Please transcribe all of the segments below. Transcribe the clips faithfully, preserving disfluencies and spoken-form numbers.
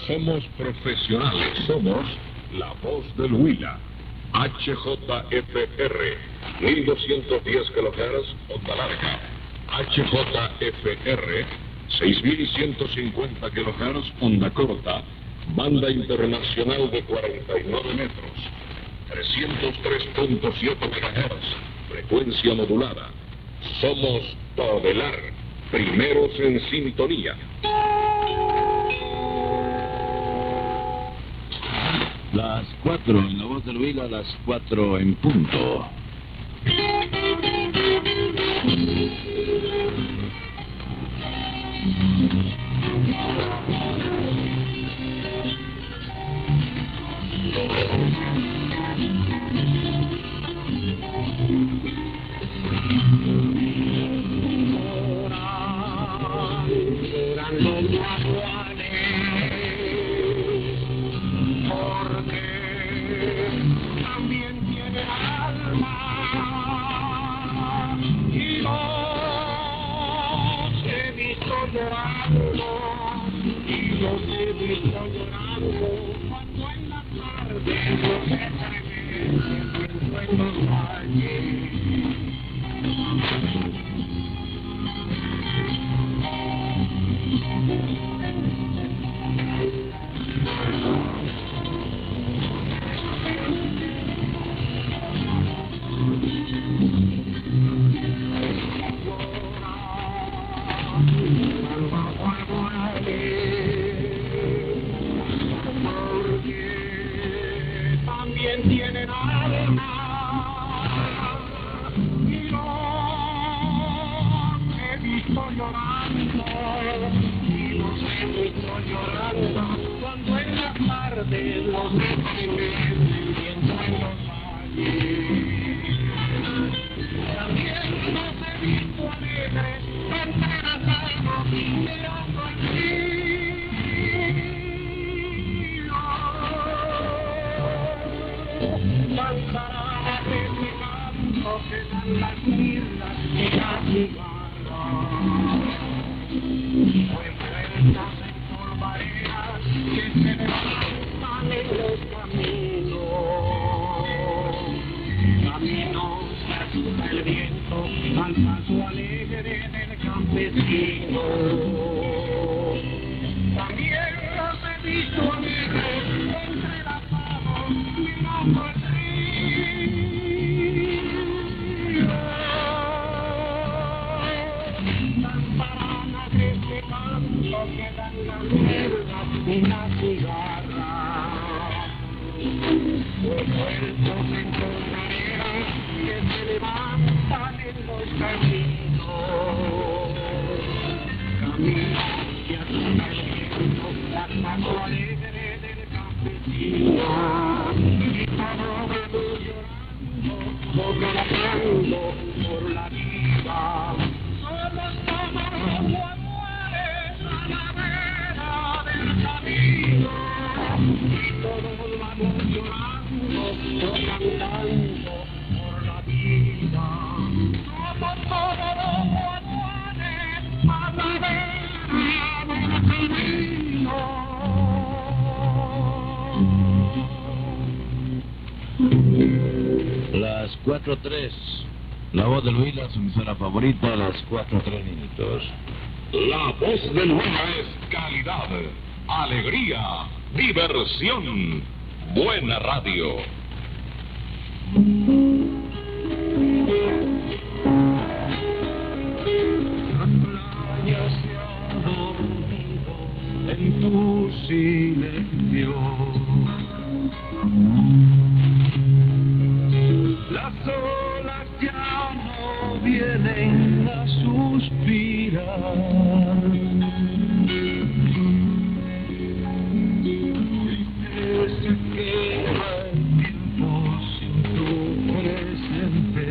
Somos profesionales. Somos la voz del Huila. H J F R, mil doscientos diez kilohertz, onda larga. H J F R, seis mil ciento cincuenta kilohertz, onda corta. Banda internacional de cuarenta y nueve metros. trescientos tres punto siete megahertz, frecuencia modulada. Somos Todelar, primeros en sintonía. Las cuatro en la voz del Huila, las cuatro en punto. Las cuatro tres, la voz del Huila, su emisora favorita, las cuatro tres minutos. La voz del Huila es calidad, alegría, diversión, buena radio. En tu silencio, las olas ya no vienen a suspirar. Triste se queda el tiempo sin tu presente.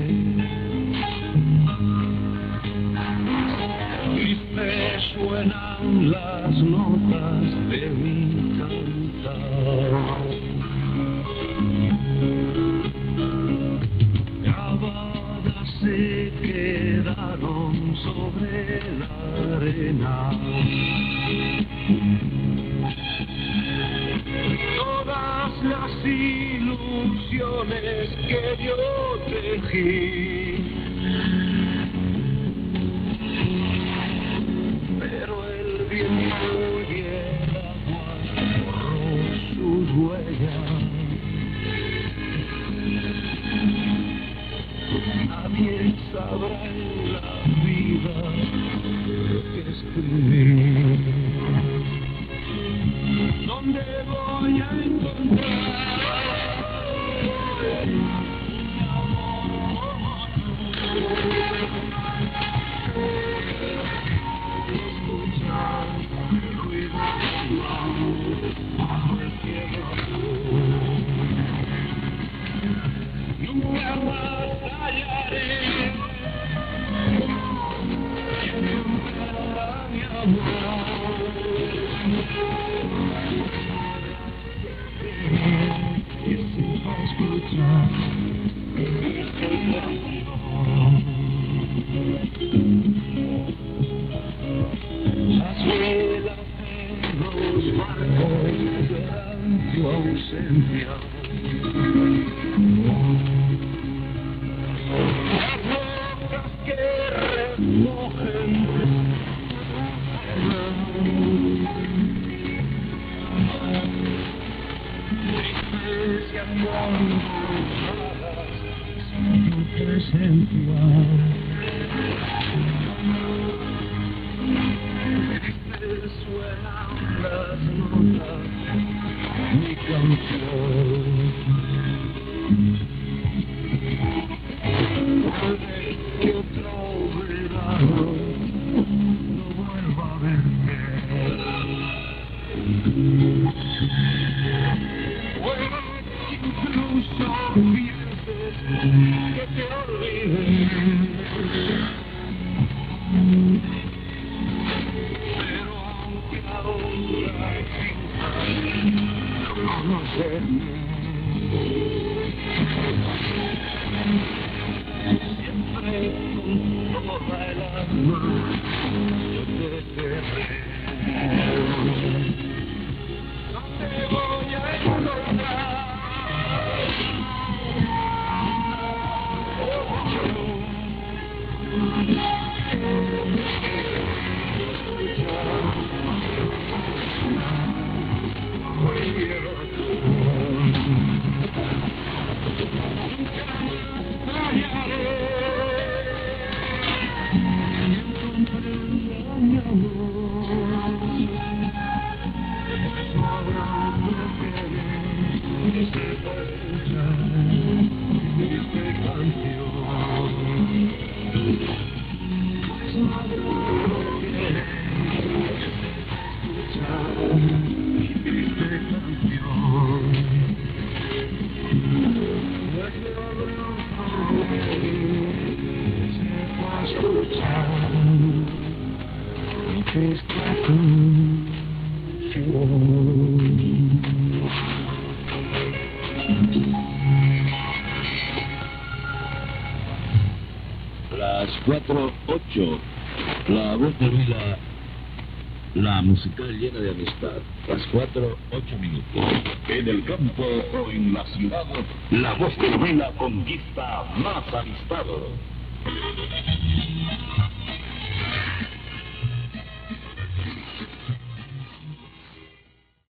Triste suenan las notas de mi cantar. Grabadas se quedaron sobre la arena. todas las ilusiones que yo tejí, pero el viento y el agua borró sus huellas. Nadie sabrá en la vida que escribir. ¿Dónde voy a encontrar un amor como tú? Escuchar el ruido del mar bajo el cielo azul. Nunca más hallaré quien comprenda mi amor. Y si vas a escuchar esta canción, las velas en los barcos serán tu ausencia. Las rocas que recogen tristecia con tus alas sin tu presencia. Tristes suenan las notas, mi canción. Puede que otro verano no vuelva a verme. Puede que incluso pienses que te olvides, pero aunque ahora finjas no conocerme, siempre con toda el alma yo te querré. ¿Dónde voy a encontrar Las cuatro ocho, la voz de Huila, la musical llena de amistad. Las cuatro ocho minutos. En el campo o en la ciudad, la voz de Huila conquista más amistad.